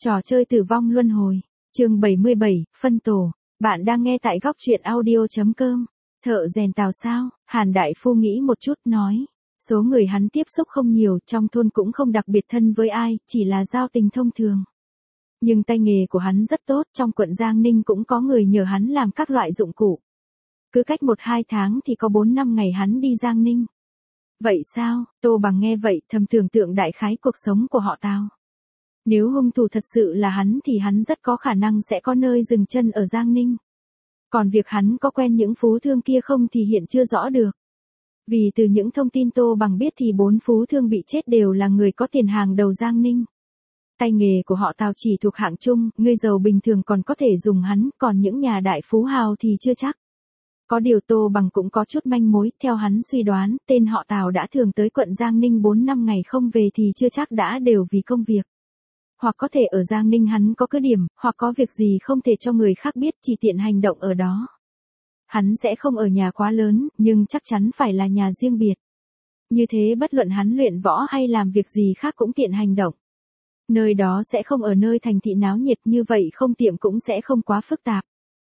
Trò chơi tử vong luân hồi. Chương 77, phân tổ. Bạn đang nghe tại góc truyện audio.com. Thợ rèn Tào sao? Hàn Đại Phu nghĩ một chút nói. Số người hắn tiếp xúc không nhiều, trong thôn cũng không đặc biệt thân với ai, chỉ là giao tình thông thường. Nhưng tay nghề của hắn rất tốt, trong quận Giang Ninh cũng có người nhờ hắn làm các loại dụng cụ. Cứ cách 1-2 tháng thì có 4-5 ngày hắn đi Giang Ninh. Vậy sao? Tô Bằng nghe vậy thầm tưởng tượng đại khái cuộc sống của họ Tào. Nếu hung thủ thật sự là hắn thì hắn rất có khả năng sẽ có nơi dừng chân ở Giang Ninh. Còn việc hắn có quen những phú thương kia không thì hiện chưa rõ được. Vì từ những thông tin Tô Bằng biết thì 4 phú thương bị chết đều là người có tiền hàng đầu Giang Ninh. Tay nghề của họ Tào chỉ thuộc hạng trung, người giàu bình thường còn có thể dùng hắn, còn những nhà đại phú hào thì chưa chắc. Có điều Tô Bằng cũng có chút manh mối, theo hắn suy đoán, tên họ Tào đã thường tới quận Giang Ninh 4-5 ngày không về thì chưa chắc đã đều vì công việc. Hoặc có thể ở Giang Ninh hắn có cứ điểm, hoặc có việc gì không thể cho người khác biết, chỉ tiện hành động ở đó. Hắn sẽ không ở nhà quá lớn, nhưng chắc chắn phải là nhà riêng biệt. Như thế bất luận hắn luyện võ hay làm việc gì khác cũng tiện hành động. Nơi đó sẽ không ở nơi thành thị náo nhiệt, như vậy không tiệm cũng sẽ không quá phức tạp.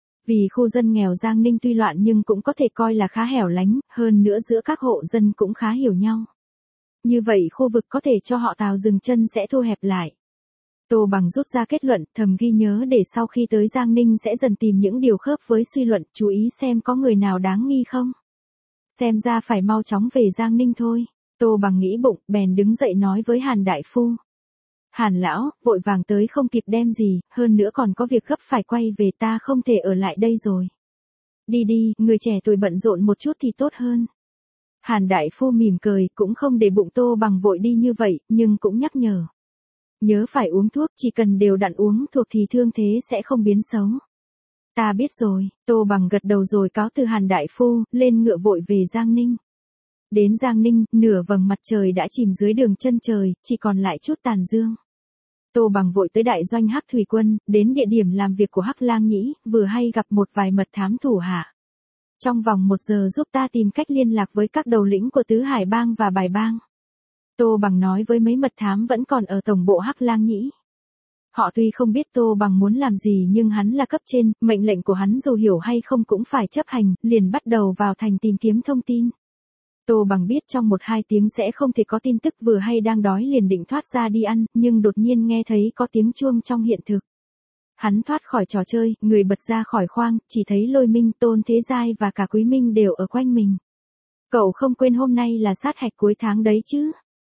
Vì khu dân nghèo Giang Ninh tuy loạn nhưng cũng có thể coi là khá hẻo lánh, hơn nữa giữa các hộ dân cũng khá hiểu nhau. Như vậy khu vực có thể cho họ Tào dừng chân sẽ thu hẹp lại. Tô Bằng rút ra kết luận, thầm ghi nhớ để sau khi tới Giang Ninh sẽ dần tìm những điều khớp với suy luận, chú ý xem có người nào đáng nghi không. Xem ra phải mau chóng về Giang Ninh thôi. Tô Bằng nghĩ bụng, bèn đứng dậy nói với Hàn Đại Phu. Hàn lão, vội vàng tới không kịp đem gì, hơn nữa còn có việc gấp phải quay về, ta không thể ở lại đây rồi. Đi đi, người trẻ tuổi bận rộn một chút thì tốt hơn. Hàn Đại Phu mỉm cười, cũng không để bụng Tô Bằng vội đi như vậy, nhưng cũng nhắc nhở. Nhớ phải uống thuốc, chỉ cần đều đặn uống thuộc thì thương thế sẽ không biến xấu. Ta biết rồi. Tô Bằng gật đầu rồi cáo từ Hàn Đại Phu, lên ngựa vội về Giang Ninh. Đến Giang Ninh, nửa vầng mặt trời đã chìm dưới đường chân trời, chỉ còn lại chút tàn dương. Tô Bằng vội tới đại doanh Hắc Thủy Quân, đến địa điểm làm việc của Hắc Lang Nhĩ, vừa hay gặp một vài mật thám thủ hạ. Trong vòng 1 giờ giúp ta tìm cách liên lạc với các đầu lĩnh của Tứ Hải Bang và Bài Bang. Tô Bằng nói với mấy mật thám vẫn còn ở tổng bộ Hắc Lang Nhĩ. Họ tuy không biết Tô Bằng muốn làm gì nhưng hắn là cấp trên, mệnh lệnh của hắn dù hiểu hay không cũng phải chấp hành, liền bắt đầu vào thành tìm kiếm thông tin. Tô Bằng biết trong 1-2 tiếng sẽ không thể có tin tức, vừa hay đang đói liền định thoát ra đi ăn, nhưng đột nhiên nghe thấy có tiếng chuông trong hiện thực. Hắn thoát khỏi trò chơi, người bật ra khỏi khoang, chỉ thấy Lôi Minh, Tôn Thế Giai và cả Quý Minh đều ở quanh mình. Cậu không quên hôm nay là sát hạch cuối tháng đấy chứ?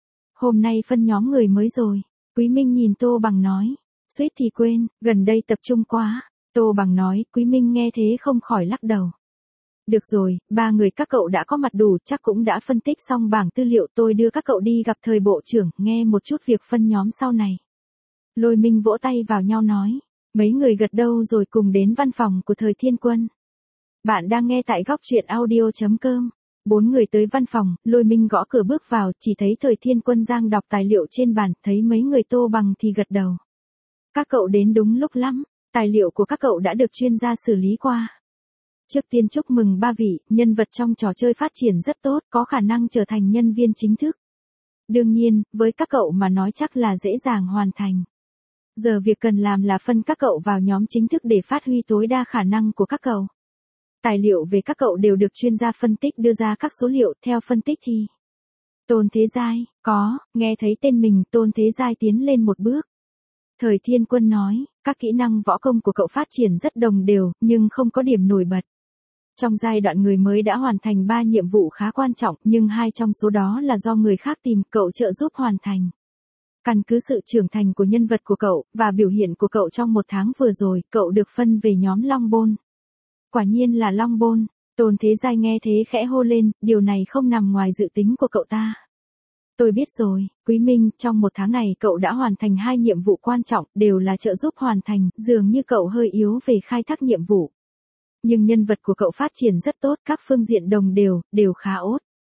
Hôm nay phân nhóm người mới rồi. Quý Minh nhìn Tô Bằng nói. Suýt thì quên, gần đây tập trung quá. Tô Bằng nói, Quý Minh nghe thế không khỏi lắc đầu. Được rồi, 3 người các cậu đã có mặt đủ, chắc cũng đã phân tích xong bảng tư liệu, tôi đưa các cậu đi gặp thời bộ trưởng, nghe một chút việc phân nhóm sau này. Lôi Minh vỗ tay vào nhau nói. Mấy người gật đầu rồi cùng đến văn phòng của Thời Thiên Quân. Bạn đang nghe tại góc truyện audio.com. 4 người tới văn phòng, Lôi Minh gõ cửa bước vào, chỉ thấy Thời Thiên Quân đang đọc tài liệu trên bàn, thấy mấy người Tô Bằng thì gật đầu. Các cậu đến đúng lúc lắm, tài liệu của các cậu đã được chuyên gia xử lý qua. Trước tiên chúc mừng 3 vị, nhân vật trong trò chơi phát triển rất tốt, có khả năng trở thành nhân viên chính thức. Đương nhiên, với các cậu mà nói chắc là dễ dàng hoàn thành. Giờ việc cần làm là phân các cậu vào nhóm chính thức để phát huy tối đa khả năng của các cậu. Tài liệu về các cậu đều được chuyên gia phân tích đưa ra các số liệu, theo phân tích thì. Tôn Thế Giai, có, nghe thấy tên mình, Tôn Thế Giai tiến lên một bước. Thời Thiên Quân nói, các kỹ năng võ công của cậu phát triển rất đồng đều, nhưng không có điểm nổi bật. Trong giai đoạn người mới đã hoàn thành 3 nhiệm vụ khá quan trọng, nhưng 2 trong số đó là do người khác tìm, cậu trợ giúp hoàn thành. Căn cứ sự trưởng thành của nhân vật của cậu, và biểu hiện của cậu trong 1 tháng vừa rồi, cậu được phân về nhóm Long Bôn. Quả nhiên là Long Bôn. Tôn Thế Giai nghe thế khẽ hô lên, điều này không nằm ngoài dự tính của cậu ta. Tôi biết rồi, Quý Minh, trong 1 tháng này cậu đã hoàn thành 2 nhiệm vụ quan trọng, đều là trợ giúp hoàn thành, dường như cậu hơi yếu về khai thác nhiệm vụ. Nhưng nhân vật của cậu phát triển rất tốt, các phương diện đồng đều khá ốt.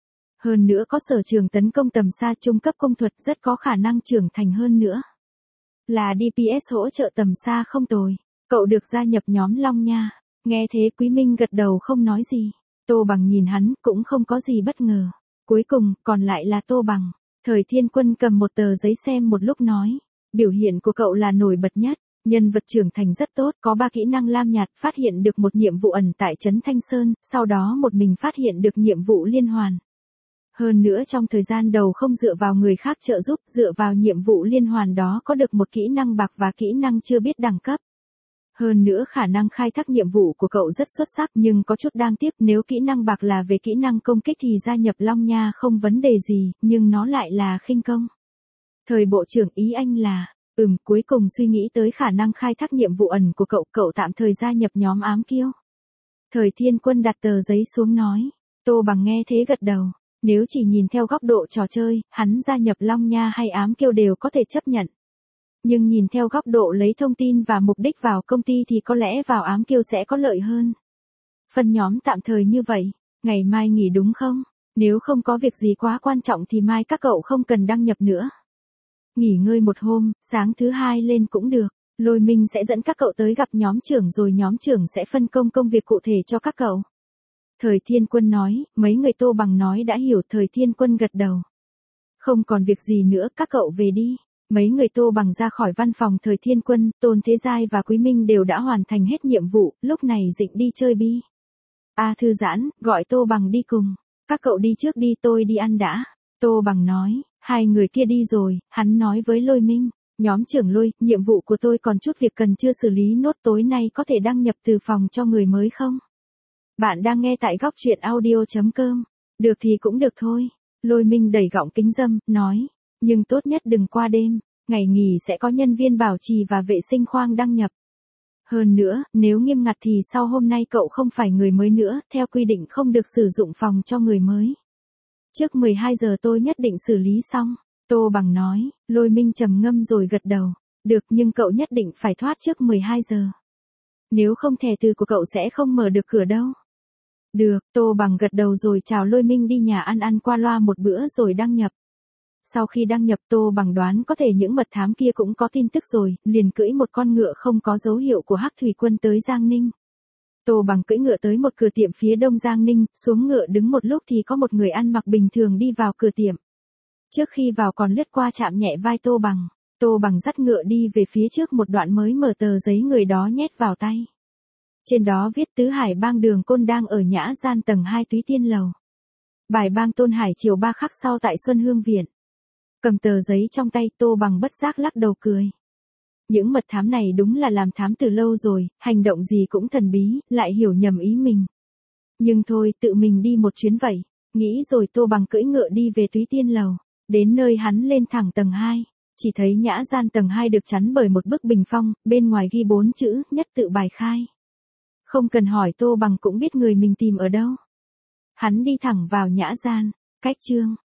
Hơn nữa có sở trường tấn công tầm xa, trung cấp công thuật, rất có khả năng trưởng thành hơn nữa. Là DPS hỗ trợ tầm xa không tồi. Cậu được gia nhập nhóm Long nha. Nghe thế Quý Minh gật đầu không nói gì. Tô Bằng nhìn hắn cũng không có gì bất ngờ. Cuối cùng, còn lại là Tô Bằng. Thời Thiên Quân cầm một tờ giấy xem một lúc nói. Biểu hiện của cậu là nổi bật nhất. Nhân vật trưởng thành rất tốt, có 3 kỹ năng lam nhạt, phát hiện được một nhiệm vụ ẩn tại trấn Thanh Sơn, sau đó một mình phát hiện được nhiệm vụ liên hoàn. Hơn nữa trong thời gian đầu không dựa vào người khác trợ giúp, dựa vào nhiệm vụ liên hoàn đó có được một kỹ năng bạc và kỹ năng chưa biết đẳng cấp. Hơn nữa khả năng khai thác nhiệm vụ của cậu rất xuất sắc, nhưng có chút đáng tiếc, nếu kỹ năng bạc là về kỹ năng công kích thì gia nhập Long Nha không vấn đề gì, nhưng nó lại là khinh công. Thời bộ trưởng ý anh là, cuối cùng suy nghĩ tới khả năng khai thác nhiệm vụ ẩn của cậu tạm thời gia nhập nhóm ám kiêu. Thời Thiên Quân đặt tờ giấy xuống nói, Tô Bằng nghe thế gật đầu, nếu chỉ nhìn theo góc độ trò chơi, hắn gia nhập Long Nha hay ám kiêu đều có thể chấp nhận. Nhưng nhìn theo góc độ lấy thông tin và mục đích vào công ty thì có lẽ vào ám kiêu sẽ có lợi hơn. Phân nhóm tạm thời như vậy, ngày mai nghỉ đúng không? Nếu không có việc gì quá quan trọng thì mai các cậu không cần đăng nhập nữa. Nghỉ ngơi một hôm, sáng thứ 2 lên cũng được. Lôi Minh sẽ dẫn các cậu tới gặp nhóm trưởng rồi nhóm trưởng sẽ phân công công việc cụ thể cho các cậu. Thời Thiên Quân nói, mấy người Tô Bằng nói đã hiểu. Thời Thiên Quân gật đầu. Không còn việc gì nữa, các cậu về đi. Mấy người Tô Bằng ra khỏi văn phòng Thời Thiên Quân, Tôn Thế Giai và Quý Minh đều đã hoàn thành hết nhiệm vụ, lúc này Dịnh đi chơi bi. Thư giãn, gọi Tô Bằng đi cùng. Các cậu đi trước đi, tôi đi ăn đã. Tô Bằng nói, hai người kia đi rồi, hắn nói với Lôi Minh, nhóm trưởng Lôi, nhiệm vụ của tôi còn chút việc cần chưa xử lý nốt, tối nay có thể đăng nhập từ phòng cho người mới không? Bạn đang nghe tại góc truyện audio.com. Được thì cũng được thôi. Lôi Minh đẩy gọng kính râm, nói, nhưng tốt nhất đừng qua đêm, ngày nghỉ sẽ có nhân viên bảo trì và vệ sinh khoang đăng nhập. Hơn nữa, nếu nghiêm ngặt thì sau hôm nay cậu không phải người mới nữa, theo quy định không được sử dụng phòng cho người mới. Trước 12 giờ tôi nhất định xử lý xong. Tô Bằng nói, Lôi Minh trầm ngâm rồi gật đầu. Được, nhưng cậu nhất định phải thoát trước 12 giờ. Nếu không thẻ từ của cậu sẽ không mở được cửa đâu. Được, Tô Bằng gật đầu rồi chào Lôi Minh đi nhà ăn qua loa một bữa rồi đăng nhập. Sau khi đăng nhập Tô Bằng đoán có thể những mật thám kia cũng có tin tức rồi, liền cưỡi một con ngựa không có dấu hiệu của Hắc Thủy Quân tới Giang Ninh. Tô Bằng cưỡi ngựa tới một cửa tiệm phía đông Giang Ninh, xuống ngựa đứng một lúc thì có một người ăn mặc bình thường đi vào cửa tiệm. Trước khi vào còn lướt qua chạm nhẹ vai Tô Bằng. Tô Bằng dắt ngựa đi về phía trước một đoạn mới mở tờ giấy người đó nhét vào tay. Trên đó viết Tứ Hải Bang Đường Côn đang ở Nhã Gian tầng 2 Túy Tiên Lầu. Bài Bang Tôn Hải chiều 3 khắc sau tại Xuân Hương Viện. Cầm tờ giấy trong tay, Tô Bằng bất giác lắc đầu cười. Những mật thám này đúng là làm thám từ lâu rồi, hành động gì cũng thần bí, lại hiểu nhầm ý mình. Nhưng thôi, tự mình đi một chuyến vậy. Nghĩ rồi Tô Bằng cưỡi ngựa đi về Túy Tiên Lầu. Đến nơi hắn lên thẳng tầng 2. Chỉ thấy Nhã Gian tầng 2 được chắn bởi một bức bình phong, bên ngoài ghi 4 chữ, nhất tự bài khai. Không cần hỏi Tô Bằng cũng biết người mình tìm ở đâu. Hắn đi thẳng vào Nhã Gian. Cách chương